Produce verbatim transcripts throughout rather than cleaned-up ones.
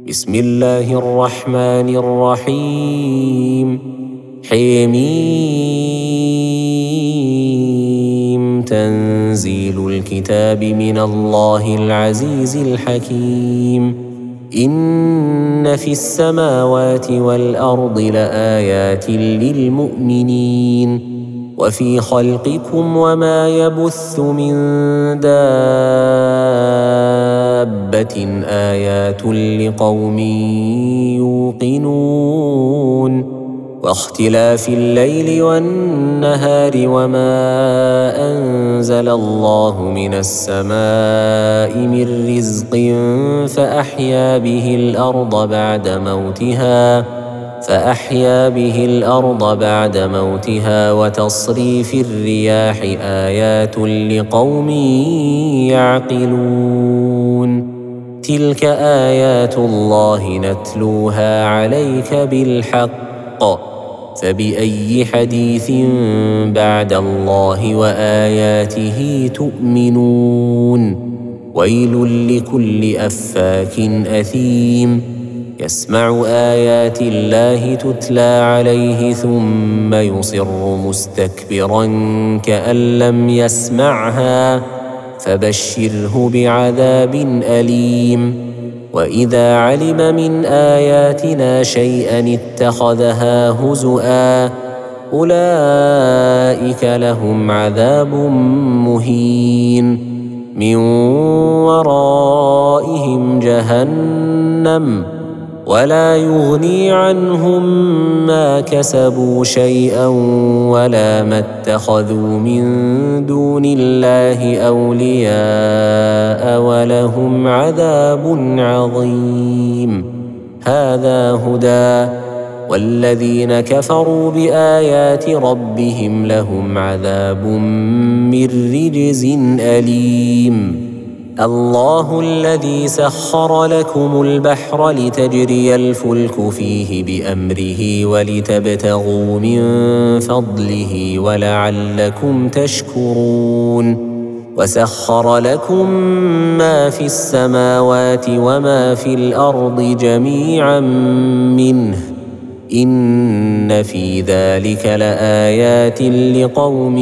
بسم الله الرحمن الرحيم حميم تنزيل الكتاب من الله العزيز الحكيم إن في السماوات والأرض لآيات للمؤمنين وفي خلقكم وما يبث من دابة آيات لقوم يوقنون واختلاف الليل والنهار وما أنزل الله من السماء من رزق فأحيا به الأرض بعد موتها فأحيا به الأرض بعد موتها وتصريف الرياح آيات لقوم يعقلون تلك آيات الله نتلوها عليك بالحق فبأي حديث بعد الله وآياته تؤمنون ويل لكل أفاك أثيم يسمع آيات الله تتلى عليه ثم يصر مستكبرا كأن لم يسمعها فبشره بعذاب أليم وإذا علم من آياتنا شيئا اتخذها هزؤا أولئك لهم عذاب مهين من ورائهم جهنم ولا يغني عنهم ما كسبوا شيئا ولا ما اتخذوا من دون الله أولياء ولهم عذاب عظيم هذا هدى والذين كفروا بآيات ربهم لهم عذاب من رجز أليم الله الذي سخر لكم البحر لتجري الفلك فيه بأمره ولتبتغوا من فضله ولعلكم تشكرون وسخر لكم ما في السماوات وما في الأرض جميعا منه إن في ذلك لآيات لقوم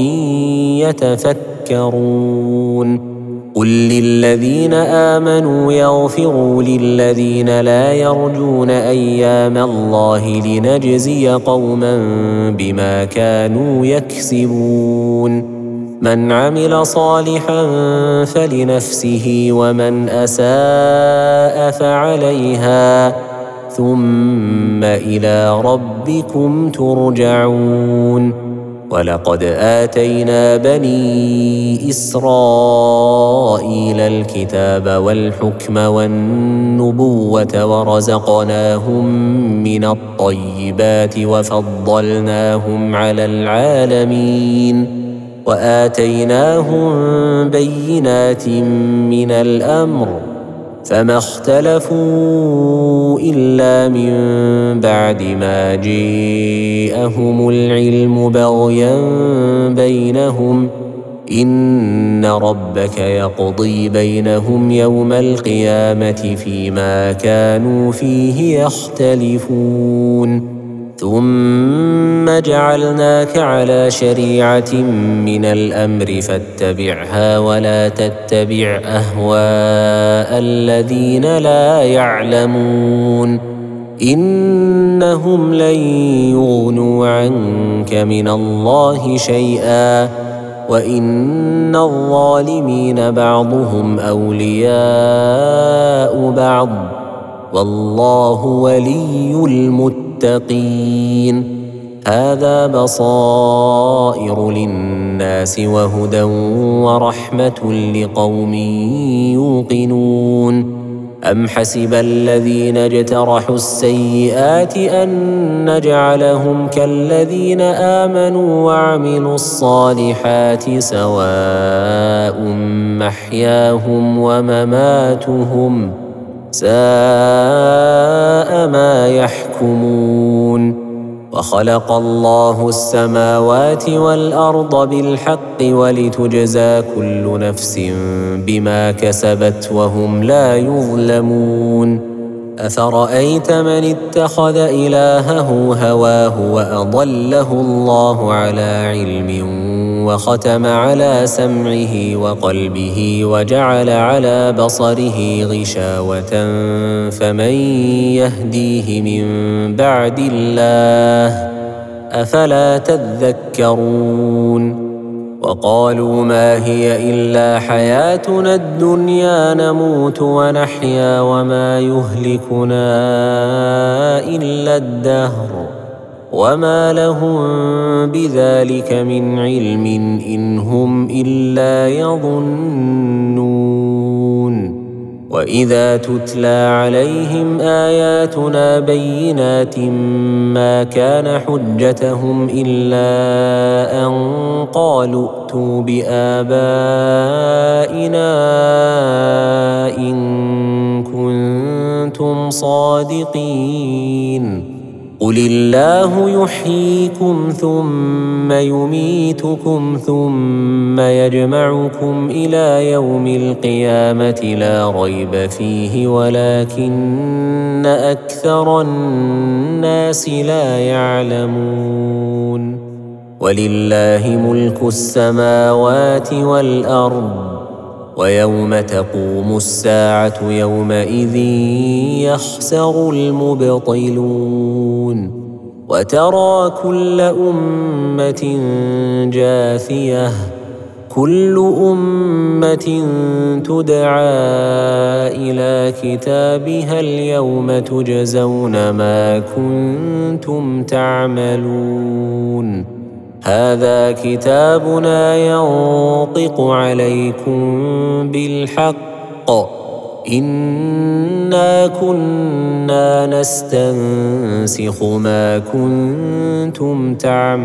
يتفكرون قل للذين آمنوا يغفروا للذين لا يرجون أيام الله لنجزي قوما بما كانوا يكسبون من عمل صالحا فلنفسه ومن أساء فعليها ثم إلى ربكم ترجعون ولقد آتينا بني إسرائيل الكتاب والحكم والنبوة ورزقناهم من الطيبات وفضلناهم على العالمين وآتيناهم بينات من الأمر فما اختلفوا إلا من بعد ما جاءهم العلم بغيا بينهم إن ربك يقضي بينهم يوم القيامة فيما كانوا فيه يختلفون ثم جعلناك على شريعة من الأمر فاتبعها ولا تتبع أهواء الذين لا يعلمون إنهم لن يغنوا عنك من الله شيئا وإن الظالمين بعضهم أولياء بعض والله ولي المتقين هذا بصائر للناس وهدى ورحمة لقوم يوقنون أم حسب الذين اجترحوا السيئات أن نجعلهم كالذين آمنوا وعملوا الصالحات سواء محياهم ومماتهم ساء ما يحكمون وخلق الله السماوات والأرض بالحق ولتجزى كل نفس بما كسبت وهم لا يظلمون أفرأيت من اتخذ إلهه هواه وأضله الله على علم وختم على سمعه وقلبه وجعل على بصره غشاوة فمن يهديه من بعد الله أفلا تذكرون وقالوا ما هي إلا حياتنا الدنيا نموت ونحيا وما يهلكنا إلا الدهر وما لهم بذلك من علم إن هم إلا يظنون وإذا تتلى عليهم آياتنا بينات ما كان حجتهم إلا أن قالوا ائتوا بآبائنا إن كنتم صادقين قل الله يحييكم ثم يميتكم ثم يجمعكم إلى يوم القيامة لا ريب فيه ولكن أكثر الناس لا يعلمون ولله ملك السماوات والأرض ويوم تقوم الساعة يومئذ يخسر المبطلون وترى كل أمة جاثية كل أمة تدعى إلى كتابها اليوم تجزون ما كنتم تعملون هذا كتابنا ينطق عليكم بالحق إنا كنا نستنسخ ما كنتم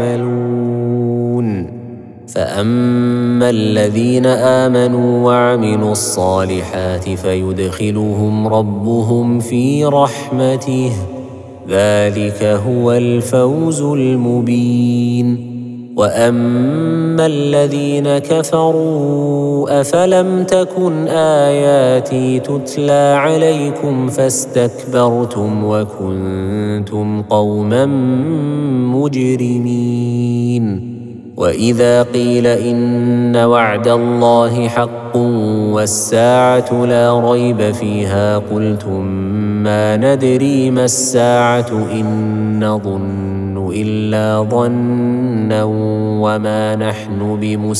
تعملون فأما الذين آمنوا وعملوا الصالحات فيدخلهم ربهم في رحمته ذلك هو الفوز المبين وأما الذين كفروا أفلم تكن آياتي تتلى عليكم فاستكبرتم وكنتم قوما مجرمين وإذا قيل إن وعد الله حق والساعة لا ريب فيها قلتم ما ندري ما الساعة إن نظن إلا ظنا وما نحن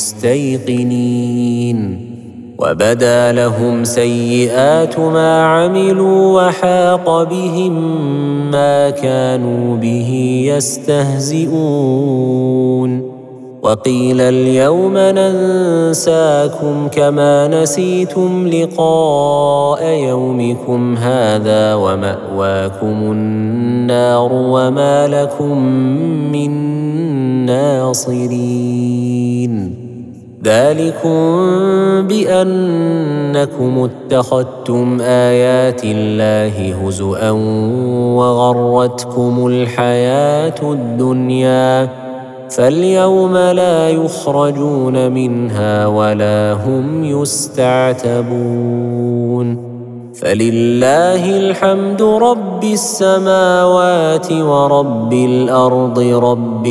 بمستيقنين وبدا لهم سيئات ما عملوا وحاق بهم ما كانوا به يستهزئون وقيل اليوم ننساكم كما نسيتم لقاء يومكم هذا ومأواكم النار وما لكم من ناصرين ذلكم بأنكم اتخذتم آيات الله هزؤا وغرتكم الحياة الدنيا فاليوم لا يخرجون منها ولا هم يستعتبون فلله الحمد رب السماوات ورب الأرض رب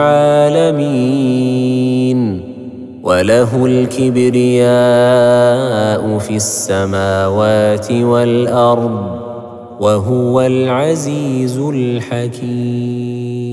العالمين وله الكبرياء في السماوات والأرض وهو العزيز الحكيم.